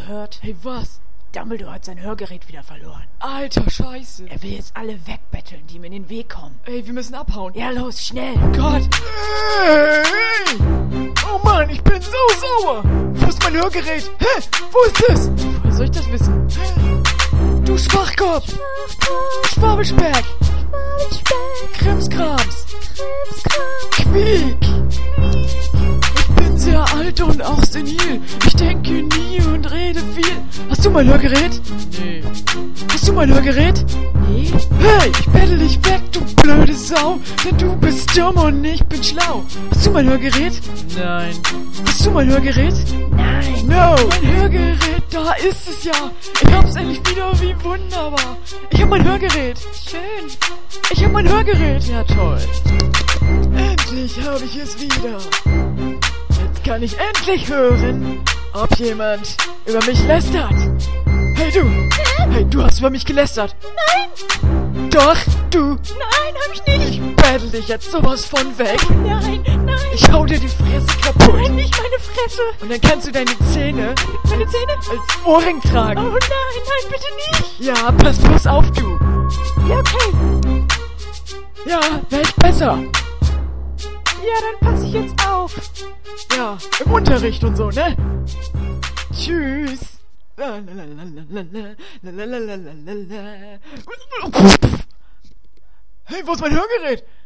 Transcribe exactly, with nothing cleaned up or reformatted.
gehört? Hey, was? Dumbledore hat sein Hörgerät wieder verloren. Alter, Scheiße. Er will jetzt alle wegbetteln, die ihm in den Weg kommen. Ey, wir müssen abhauen. Ja, los, schnell. Oh Gott. Hey. Oh Mann, ich bin so sauer. Wo ist mein Hörgerät? Hä? Wo ist es? Woher soll ich das wissen? Du Schwachkopf. Schwachkopf. Schwabelspeck. Schwabelspeck. Krimskrams. Krimskrams. Quiek. Ich bin sehr alt und auch senil. Ich denke nie und rede viel. Hast du mein Hörgerät? Nee. Hast du mein Hörgerät? Nee. Hey, ich bettel dich weg, du blöde Sau. Denn du bist dumm und ich bin schlau. Hast du mein Hörgerät? Nein. Hast du mein Hörgerät? Nein. No. Mein Hörgerät, da ist es ja. Ich hab's endlich wieder, wie wunderbar. Ich hab mein Hörgerät. Schön. Ich hab mein Hörgerät. Ja, toll. Endlich habe ich es wieder. Jetzt kann ich endlich hören, ob jemand über mich lästert. Hey du! Hey, du hast über mich gelästert. Nein! Doch, du! Nein, hab ich nicht! Ich battle dich jetzt sowas von weg. Oh nein, nein! Ich hau dir die Fresse kaputt. Nein, nicht meine Fresse! Und dann kannst du deine Zähne Meine Zähne? als Ohrring tragen. Oh nein, nein, bitte nicht! Ja, pass bloß auf, du. Ja, okay. Ja, wär ich besser. Ja, dann pass ich jetzt auf. Ja, im Unterricht und so, ne? Tschüss. Hey, wo ist mein Hörgerät?